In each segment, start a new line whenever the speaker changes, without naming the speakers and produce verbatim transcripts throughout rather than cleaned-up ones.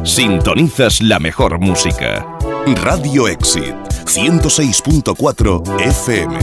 Sintonizas la mejor música. Radio Exit, ciento seis punto cuatro F M.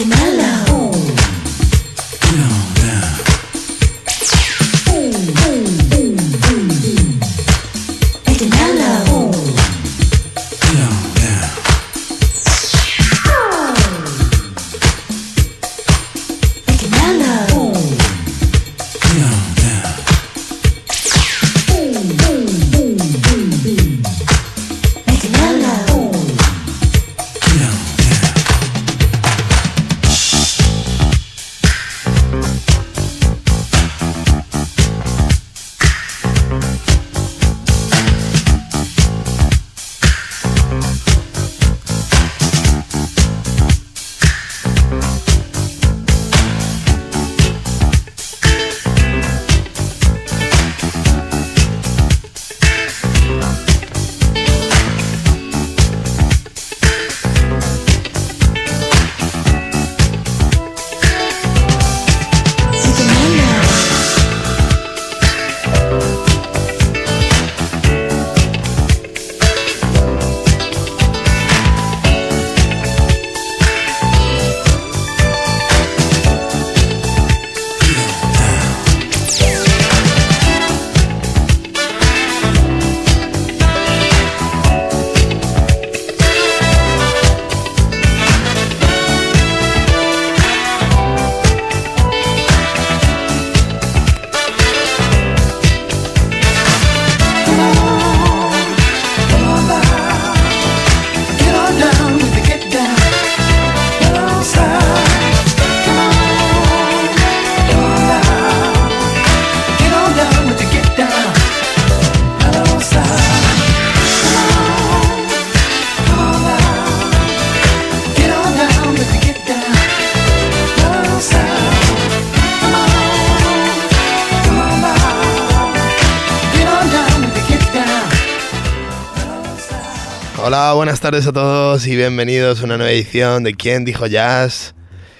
Hola, buenas tardes a todos y bienvenidos a una nueva edición de ¿Quién dijo jazz?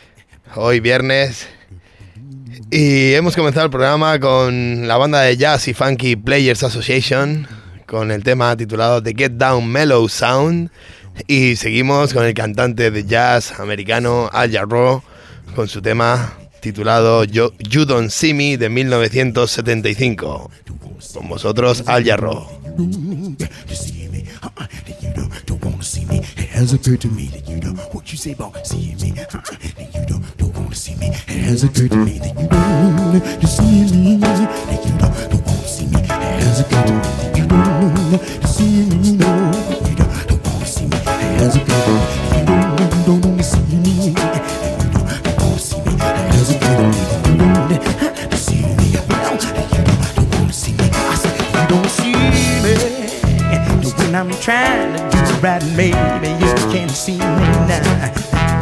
Hoy viernes y hemos comenzado el programa con la banda de jazz y funky Players Association con el tema titulado The Get Down Mellow Sound, y seguimos con el cantante de jazz americano Al Jarreau con su tema titulado You, You Don't See Me de mil novecientos setenta y cinco. Con vosotros, Al Jarreau. See me, it has occurred to me that you don't what you say about seeing me. Uh, that you don't, don't want to see me. It has occurred to me that you don't want to see me. That you don't, don't want to see me. It has occurred to me that you don't want to see me. No, you don't, don't want to see me. It has occurred to me that you don't, don't want to see me. That you don't, don't want to see me. It has occurred to me that you don't want to see me. Well, that you don't, don't want to see me. I said you don't see me. When I'm trying to do right, maybe you can't see me now.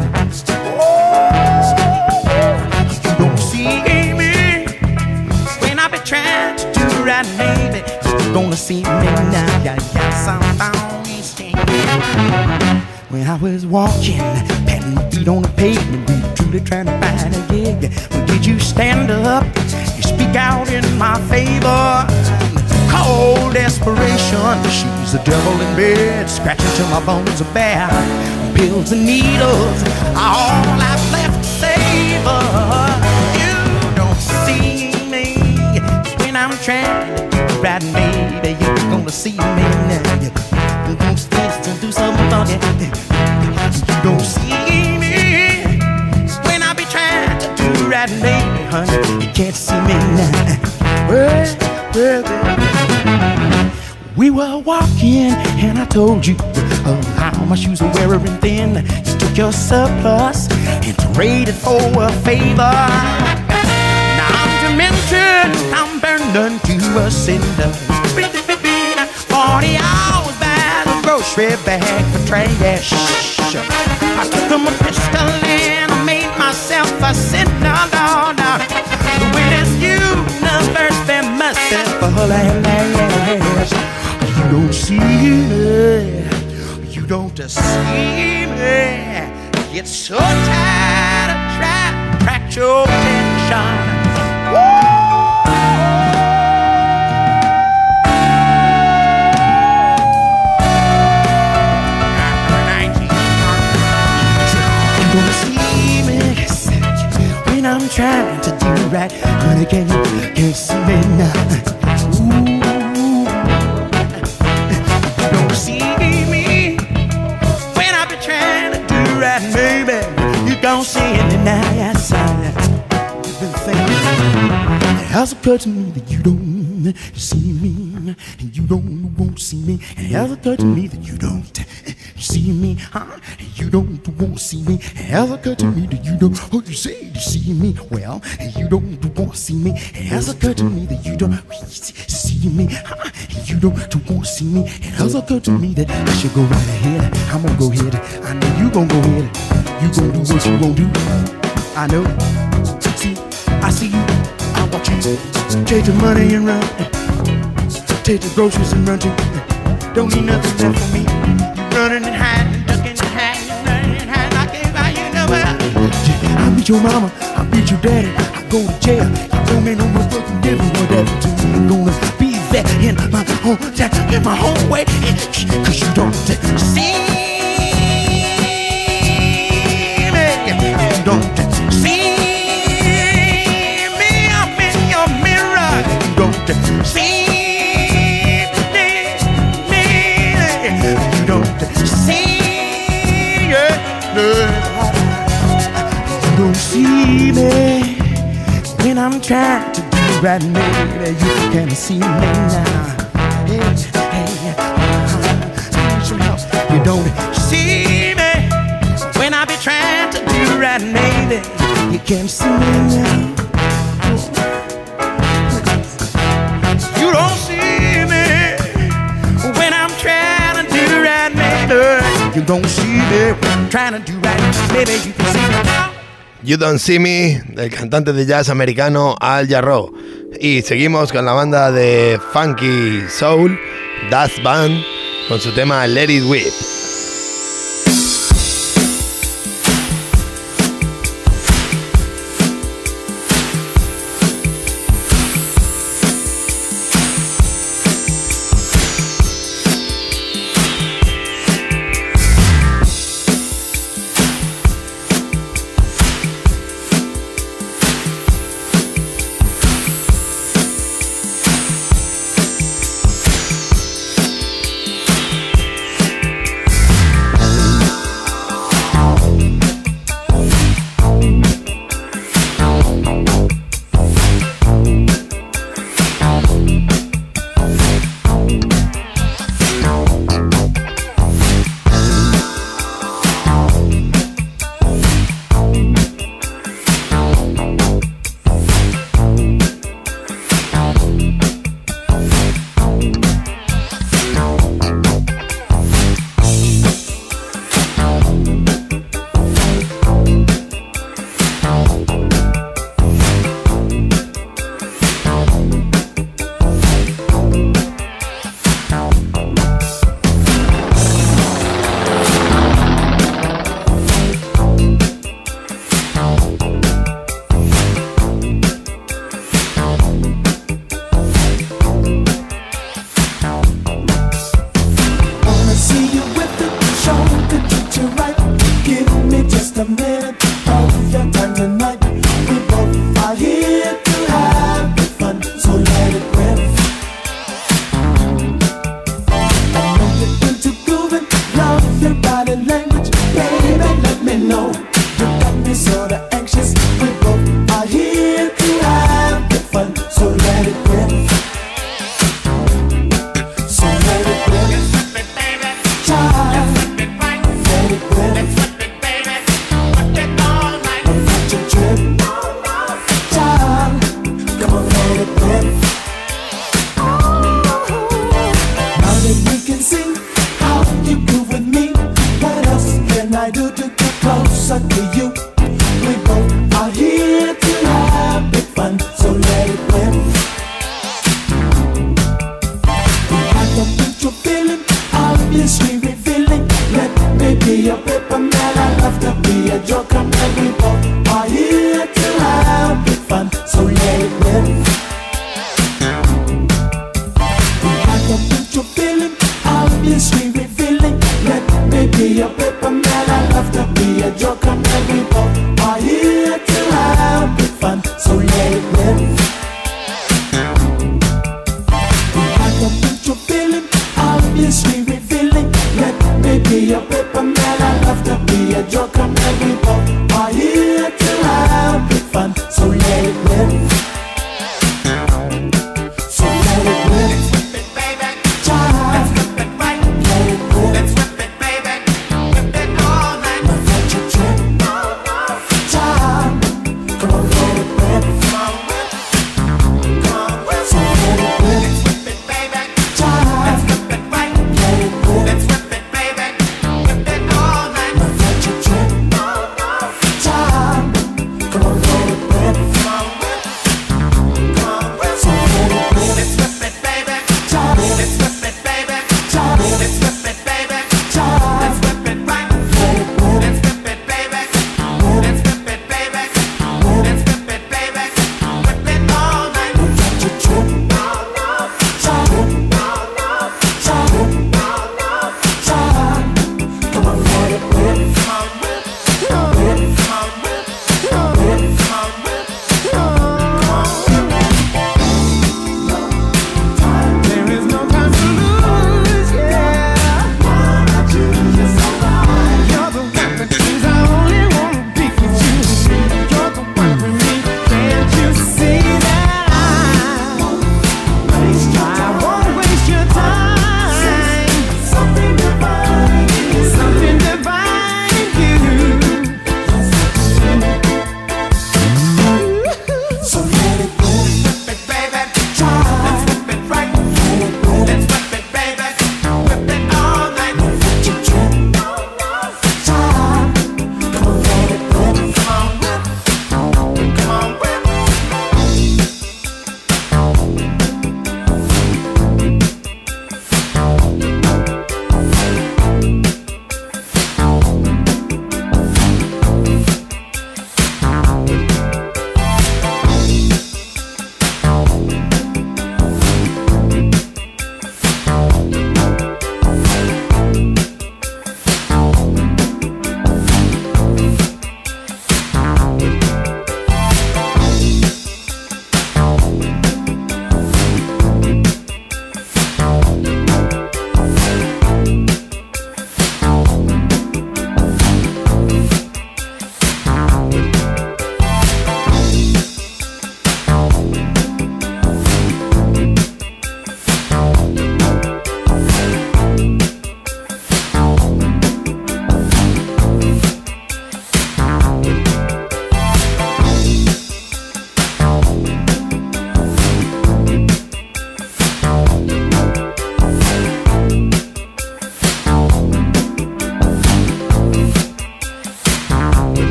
Oh, you don't see me. When I be trying to do right, maybe you're gonna see me now. Yeah, yeah, somehow we stay. When I was walking, patting my feet on the pavement, really truly trying to find a gig. When did you stand up? You speak out in my favor. Cold desperation, she's the devil in bed, scratching till my bones are bare. Pills and needles are all I've left to savor. You don't see me when I'm trying to do right, maybe you're gonna see me now. You're gonna taste and do something funny. You don't see me when I be trying to do right, maybe, honey, you can't see me now. Well, well, well. We were walking and I told you uh, how my shoes were wearing thin. You took your surplus and traded for a favor. Now I'm demented, I'm burned to a cinder. Forty hours by the grocery bag for trash. I took them a pistol and I made myself a sinner. No, no. The way this universe been merciful and last. You don't see me, you don't see me. It's so tired of trying to crack your attention. You don't see me trying to do right, honey, can you, can you see me now? Ooh, you don't see me when I be trying to do right, baby. You don't see me now, yes, I. You've been thinking. It has occurred to me that you don't see me, and you don't won't see me. It has occurred to me that you don't see me, huh? And you don't won't see me. It has occurred to me that you don't. Oh, you say you see me, well, and you don't won't see me. It has occurred to me that you don't see me, huh? And you don't won't see me. It has occurred to me that I should go right ahead. I'm gonna go ahead. I know you gonna go ahead. You gonna do what you gonna do. I know. See, I see you. I watch you. Take the money and run. Take the groceries and run too. Don't need nothing left for me. You running and hiding, ducking and hiding, running and hiding. I can't find you nowhere. I beat your mama, I beat your daddy. I go to jail. You don't make no more fucking difference what that to me. I'm gonna be there in my home, in my home way. Cause you don't see me. You don't see me. I'm in your mirror. You don't see. You don't see me when I'm trying to do right, maybe you can see me now. Hey, hey, uh, some help. You don't see me when I be trying to do right, maybe you can see me now. You don't see me when I'm trying to do right, maybe you don't see me when I'm trying to do right, maybe you can see me now.
You Don't See Me, del cantante de jazz americano Al Jarreau. Y seguimos con la banda de funky soul, Das Band, con su tema Let It Whip.
Be a joker, and we both are here to have fun. be a joke and we both are here to have big fun. So let it rip. So let it rip.
Let's whip it, baby.
Child.
Let's whip it right.
Let it rip.
Let's whip it, baby. Whip it all night.
Now let you trip. Child. Come on, let it rip.
Come on, whip. Come on, whip.
So let it rip.
Let's whip it, baby.
Child.
Let's whip it right.
Let it rip.
Let's whip it, baby. Whip it all night.
Now let you trip. Child. Come on, let it rip.
Come on, whip.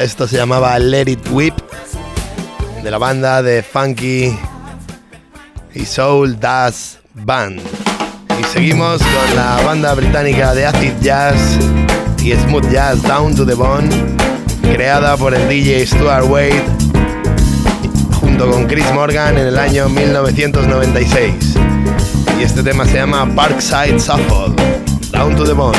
Esto se llamaba Let It Whip, de la banda de funky y soul Das Band. Y seguimos con la banda británica de acid jazz y smooth jazz Down to the Bone, creada por el D J Stuart Wade junto con Chris Morgan en el año mil novecientos noventa y seis. Y este tema se llama Parkside Shuffle, Down to the Bone.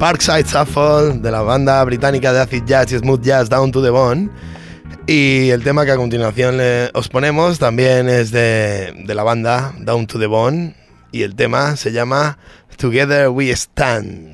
Parkside Shuffle de la banda británica de acid jazz y smooth jazz Down to the Bone. Y el tema que a continuación le, os ponemos también es de, de la banda Down to the Bone y el tema se llama Together We Stand.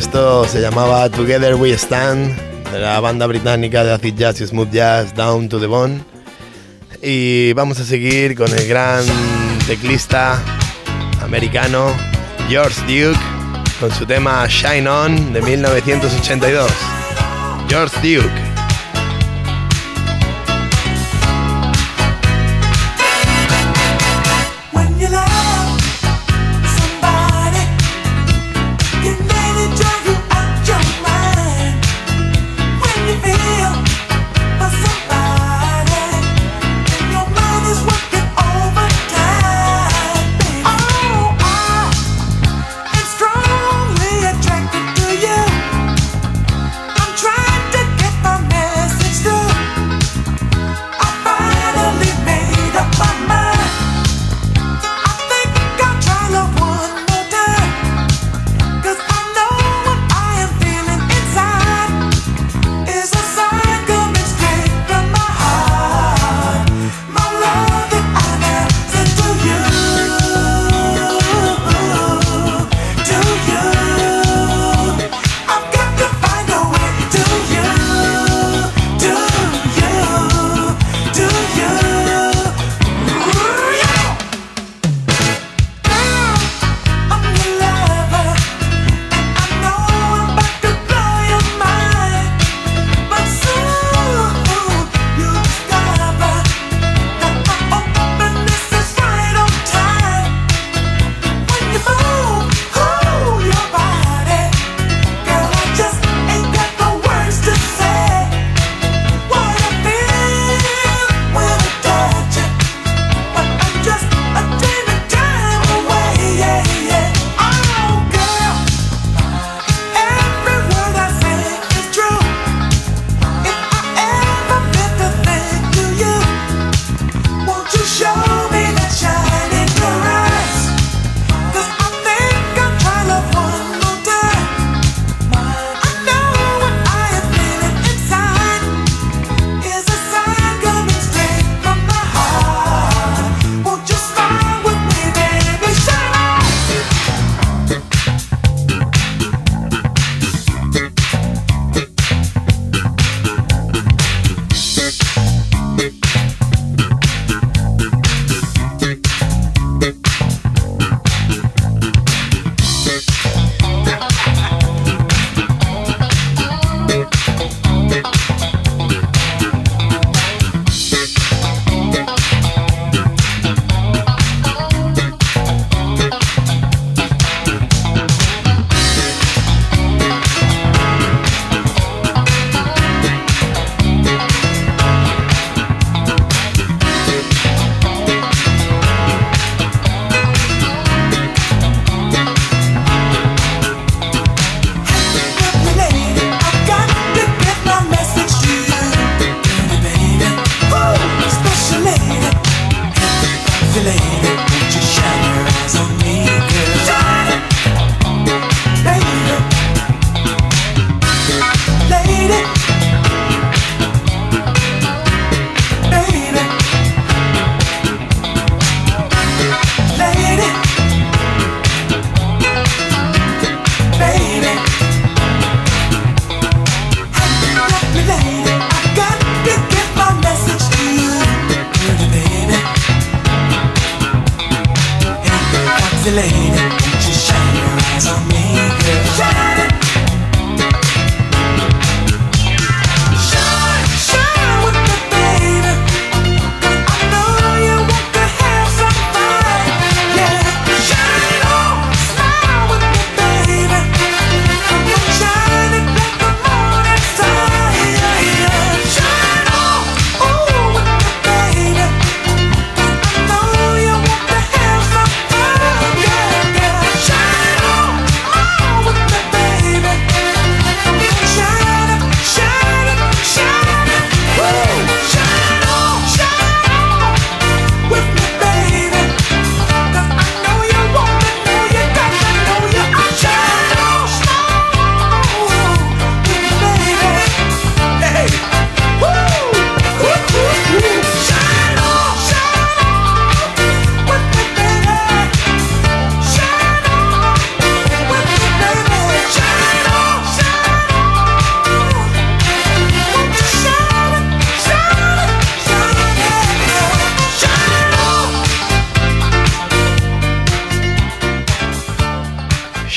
Esto se llamaba Together We Stand, de la banda británica de acid jazz y smooth jazz Down to the Bone. Y vamos a seguir con el gran teclista americano George Duke con su tema Shine On de mil novecientos ochenta y dos. George Duke.
Trying to get my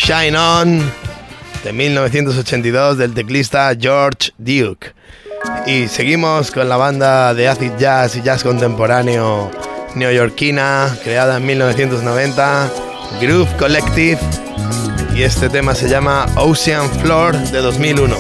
Shine On de mil novecientos ochenta y dos del teclista George Duke. Y seguimos con la banda de acid jazz y jazz contemporáneo neoyorquina, creada en mil novecientos noventa, Groove Collective, y este tema se llama Ocean Floor de dos mil uno.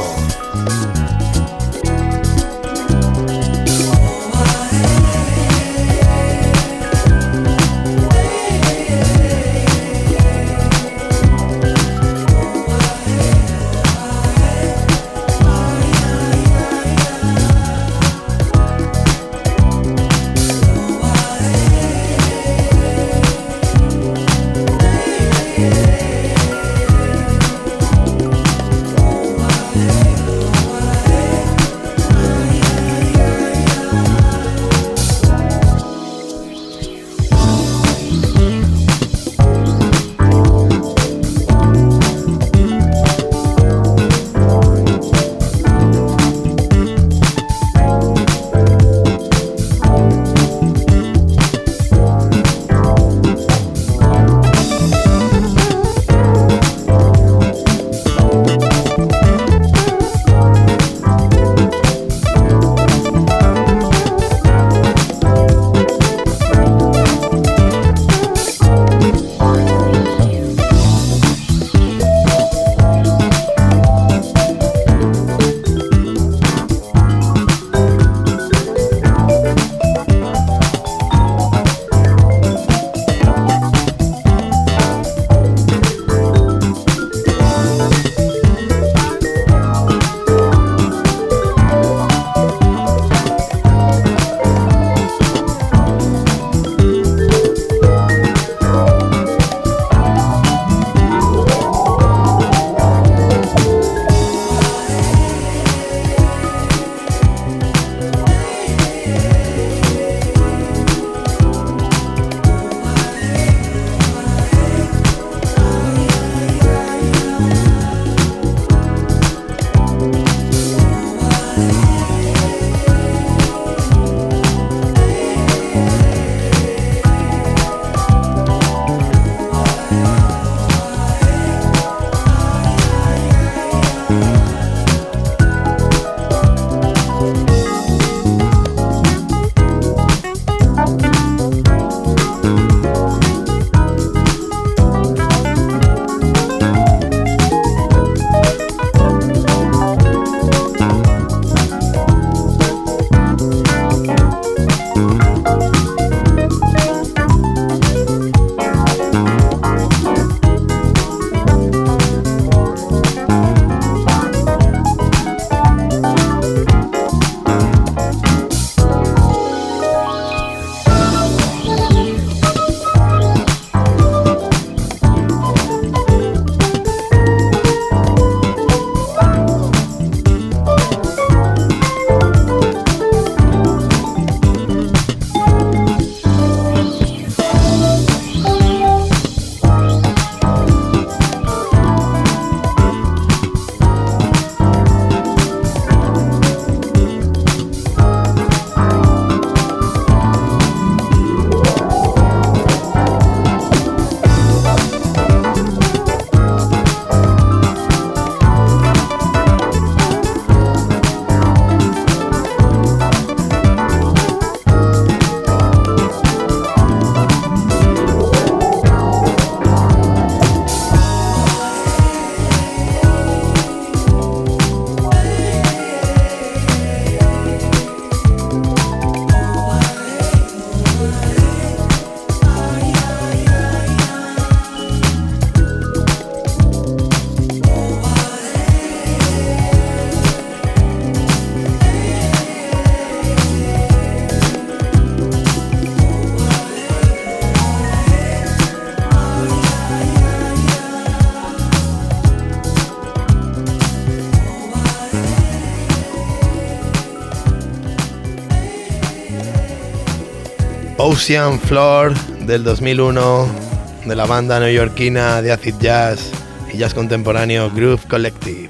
Ocean Floor del dos mil uno de la banda neoyorquina de acid jazz y jazz contemporáneo Groove Collective.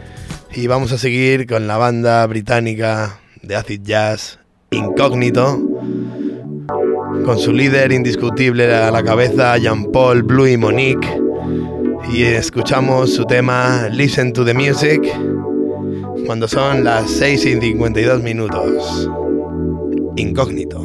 Y vamos a seguir con la banda británica de acid jazz Incógnito, con su líder indiscutible a la cabeza, Jean-Paul Blue y Monique, y escuchamos su tema Listen to the Music cuando son las seis y cincuenta y dos minutos. Incógnito.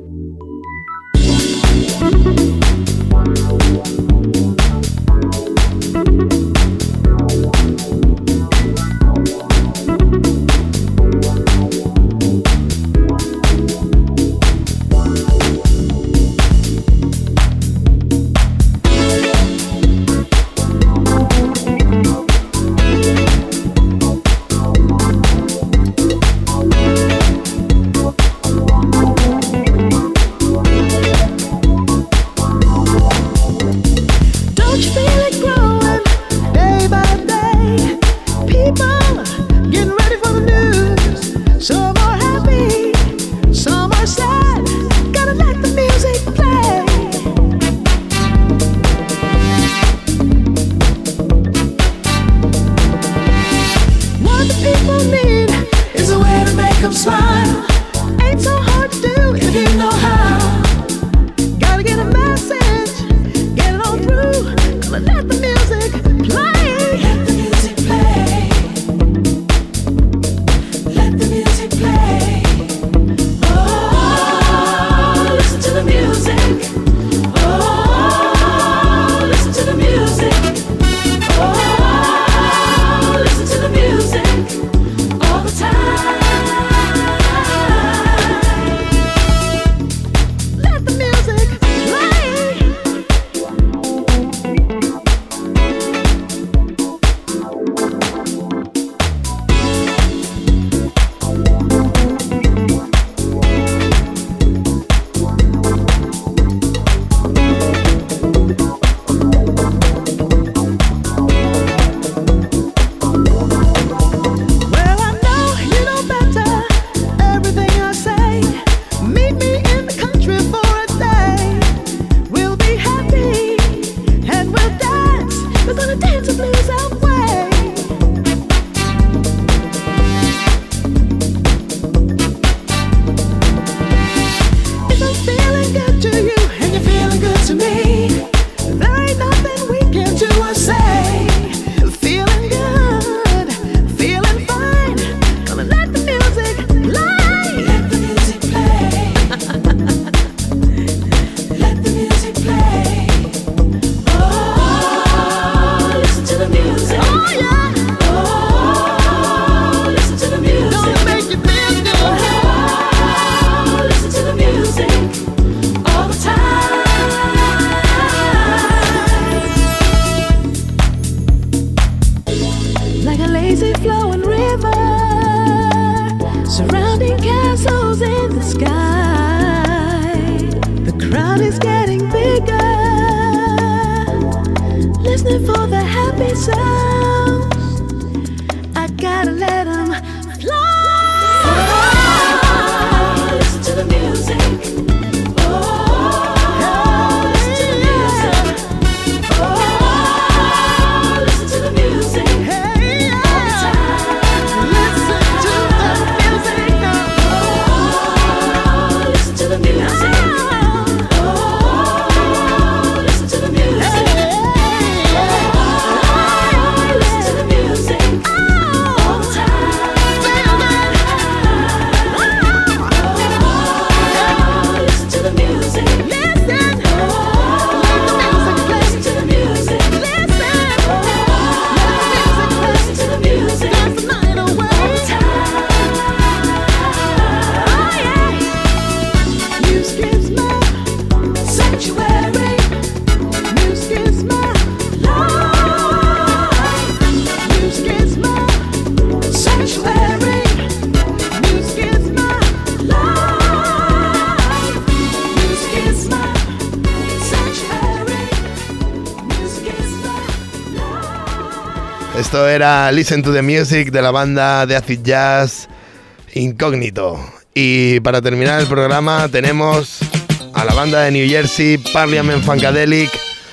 Esto era Listen to the Music de la banda de acid jazz Incógnito. Y para terminar el programa tenemos a la banda de New Jersey Parliament Funkadelic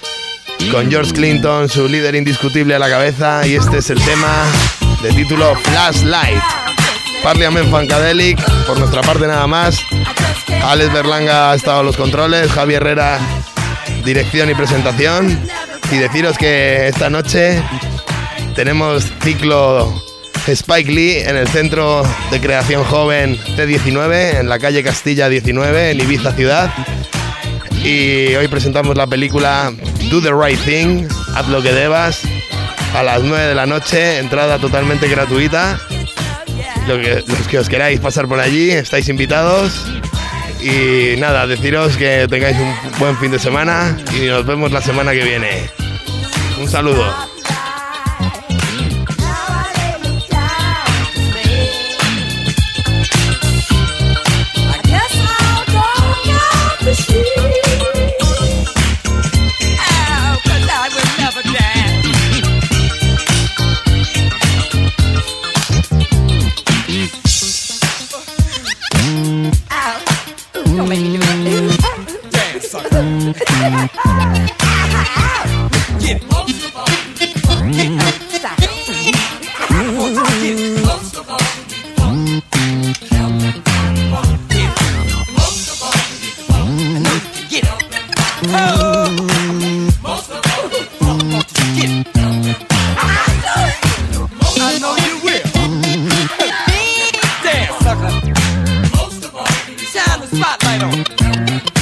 con George Clinton, su líder indiscutible, a la cabeza, y este es el tema de título Flashlight. Parliament Funkadelic, por nuestra parte nada más. Alex Berlanga ha estado a los controles, Javi Herrera dirección y presentación. Y deciros que esta noche tenemos ciclo Spike Lee en el Centro de Creación Joven C diecinueve, en la calle Castilla diecinueve, en Ibiza Ciudad. Y hoy presentamos la película Do the Right Thing, haz lo que debas, a las nueve de la noche, entrada totalmente gratuita. Lo que, los que os queráis pasar por allí, estáis invitados. Y nada, deciros que tengáis un buen fin de semana y nos vemos la semana que viene. Un saludo.
Shine the spotlight on.